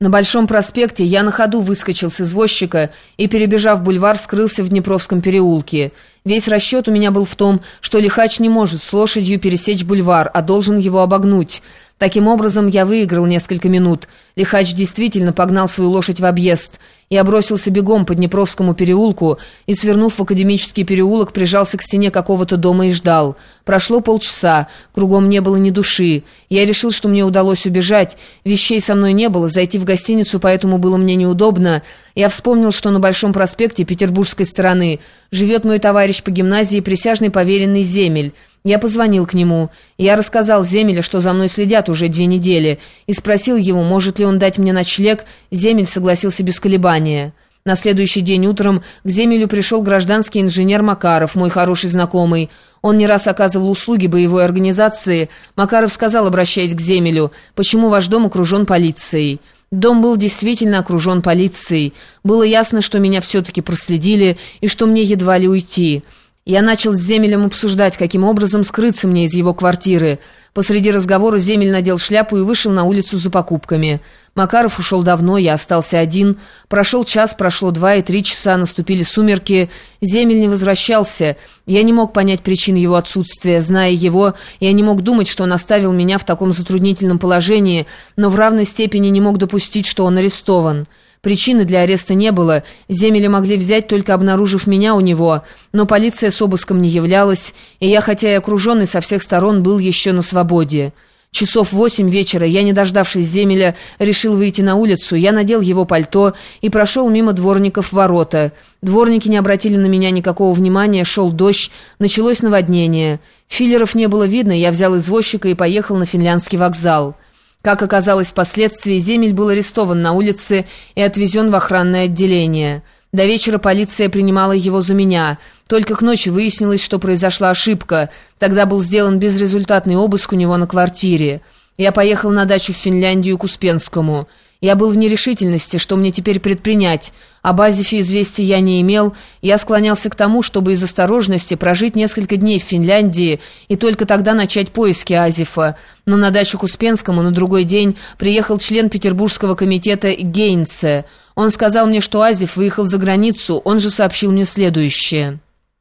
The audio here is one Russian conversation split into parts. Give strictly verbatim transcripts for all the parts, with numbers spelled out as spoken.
На Большом проспекте я на ходу выскочил с извозчика и, перебежав бульвар, скрылся в Днепровском переулке. Весь расчет у меня был в том, что лихач не может с лошадью пересечь бульвар, а должен его обогнуть. Таким образом, я выиграл несколько минут. Лихач действительно погнал свою лошадь в объезд. Я бросился бегом по Днепровскому переулку и, свернув в Академический переулок, прижался к стене какого-то дома и ждал. Прошло полчаса, кругом не было ни души. Я решил, что мне удалось убежать. Вещей со мной не было, зайти в гостиницу поэтому было мне неудобно. Я вспомнил, что на Большом проспекте петербургской стороны живет мой товарищ по гимназии, присяжный поверенный Земель. Я позвонил к нему. Я рассказал Земелю, что за мной следят уже две недели, и спросил его, может ли он дать мне ночлег. Земель согласился без колебания. На следующий день утром к Земелю пришел гражданский инженер Макаров, мой хороший знакомый. Он не раз оказывал услуги боевой организации. Макаров сказал, обращаясь к Земелю, «Почему ваш дом окружен полицией?» Дом был действительно окружен полицией. Было ясно, что меня все-таки проследили и что мне едва ли уйти. Я начал с Земелем обсуждать, каким образом скрыться мне из его квартиры. Посреди разговора Земель надел шляпу и вышел на улицу за покупками. Макаров ушел давно, я остался один. Прошел час, прошло два и три часа, наступили сумерки. Земель не возвращался. Я не мог понять причин его отсутствия. Зная его, я не мог думать, что он оставил меня в таком затруднительном положении, но в равной степени не мог допустить, что он арестован. Причины для ареста не было, Земеля могли взять, только обнаружив меня у него, но полиция с обыском не являлась, и я, хотя и окруженный со всех сторон, был еще на свободе. Часов восемь вечера я, не дождавшись Земеля, решил выйти на улицу. Я надел его пальто и прошел мимо дворников в ворота. Дворники не обратили на меня никакого внимания, шел дождь, началось наводнение. Филлеров не было видно, я взял извозчика и поехал на Финляндский вокзал. Как оказалось впоследствии, Земель был арестован на улице и отвезен в охранное отделение. До вечера полиция принимала его за меня. Только к ночи выяснилось, что произошла ошибка. Тогда был сделан безрезультатный обыск у него на квартире. Я поехал на дачу в Финляндию к Успенскому. Я был в нерешительности, что мне теперь предпринять. Об Азифе известия я не имел. Я склонялся к тому, чтобы из осторожности прожить несколько дней в Финляндии и только тогда начать поиски Азифа. Но на дачу к Успенскому на другой день приехал член Петербургского комитета Гейнце. Он сказал мне, что Азиф выехал за границу, он же сообщил мне следующее.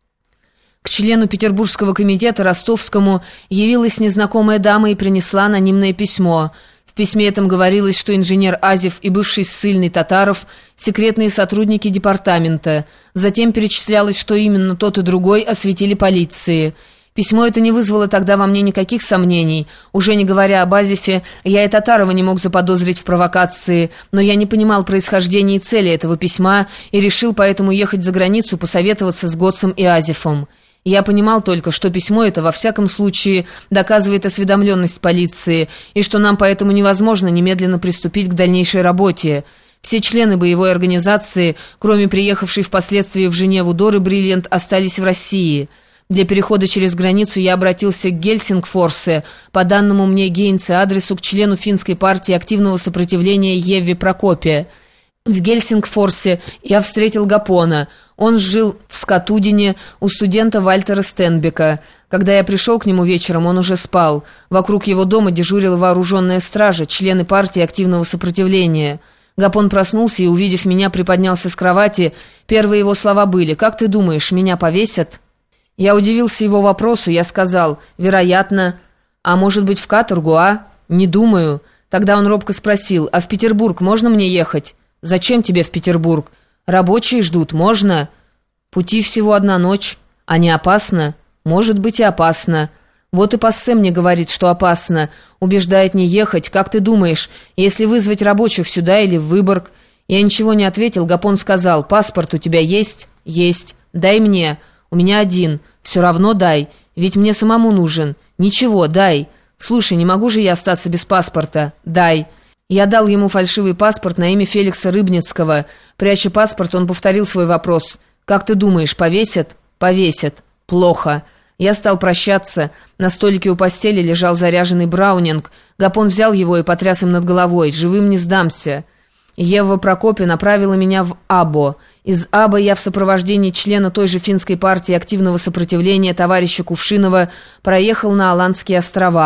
К члену Петербургского комитета Ростовскому явилась незнакомая дама и принесла анонимное письмо. В письме этом говорилось, что инженер Азиф и бывший ссыльный Татаров – секретные сотрудники департамента. Затем перечислялось, что именно тот и другой осветили полиции. Письмо это не вызвало тогда во мне никаких сомнений. Уже не говоря об Азифе, я и Татарова не мог заподозрить в провокации, но я не понимал происхождения и цели этого письма и решил поэтому ехать за границу посоветоваться с Готцем и Азифом. Я понимал только, что письмо это во всяком случае доказывает осведомленность полиции, и что нам поэтому невозможно немедленно приступить к дальнейшей работе. Все члены боевой организации, кроме приехавшей впоследствии в Женеву Доры Бриллиант, остались в России. Для перехода через границу я обратился к Гельсингфорсе, по данному мне Гейнце адресу, к члену финской партии активного сопротивления Евви Прокопе. В Гельсингфорсе я встретил Гапона. Он жил в Скатудине у студента Вальтера Стенбека. Когда я пришел к нему вечером, он уже спал. Вокруг его дома дежурила вооруженная стража, члены партии активного сопротивления. Гапон проснулся и, увидев меня, приподнялся с кровати. Первые его слова были: «Как ты думаешь, меня повесят?» Я удивился его вопросу, я сказал: «Вероятно. А может быть, в каторгу, а? Не думаю». Тогда он робко спросил: «А в Петербург можно мне ехать?» «Зачем тебе в Петербург? Рабочие ждут, можно?» «Пути всего одна ночь. А не опасно?» «Может быть, и опасно». «Вот и Пассе мне говорит, что опасно. Убеждает не ехать. Как ты думаешь, если вызвать рабочих сюда или в Выборг?» Я ничего не ответил. Гапон сказал: «Паспорт у тебя есть?» «Есть. Дай мне». «У меня один. Все равно дай. Ведь мне самому нужен». «Ничего, дай». «Слушай, не могу же я остаться без паспорта?» «Дай». Я дал ему фальшивый паспорт на имя Феликса Рыбницкого. Пряча паспорт, он повторил свой вопрос: «Как ты думаешь, повесят?» «Повесят». «Плохо». Я стал прощаться. На столике у постели лежал заряженный браунинг. Гапон взял его и потряс им над головой: «Живым не сдамся». Ева Прокопе направила меня в Або. Из Або я в сопровождении члена той же финской партии активного сопротивления товарища Кувшинова проехал на Аландские острова.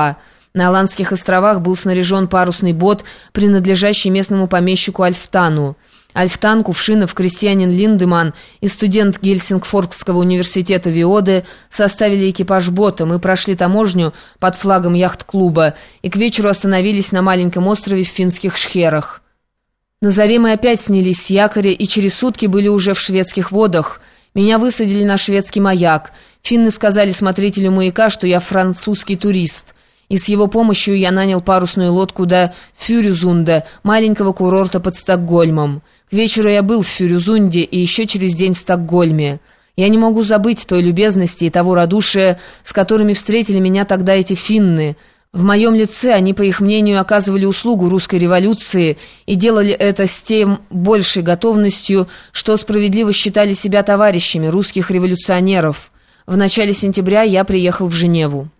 На Аландских островах был снаряжен парусный бот, принадлежащий местному помещику Альфтану. Альфтан, Кувшинов, крестьянин Линдеман и студент Гельсингфорского университета Виоде составили экипаж бота. Мы прошли таможню под флагом яхт-клуба и к вечеру остановились на маленьком острове в финских Шхерах. На заре мы опять снялись с якоря и через сутки были уже в шведских водах. Меня высадили на шведский маяк. Финны сказали смотрителю маяка, что я французский турист. И с его помощью я нанял парусную лодку до Фюрюзунда, маленького курорта под Стокгольмом. К вечеру я был в Фюрюзунде и еще через день в Стокгольме. Я не могу забыть той любезности и того радушия, с которыми встретили меня тогда эти финны. В моем лице они, по их мнению, оказывали услугу русской революции и делали это с тем большей готовностью, что справедливо считали себя товарищами русских революционеров. В начале сентября я приехал в Женеву.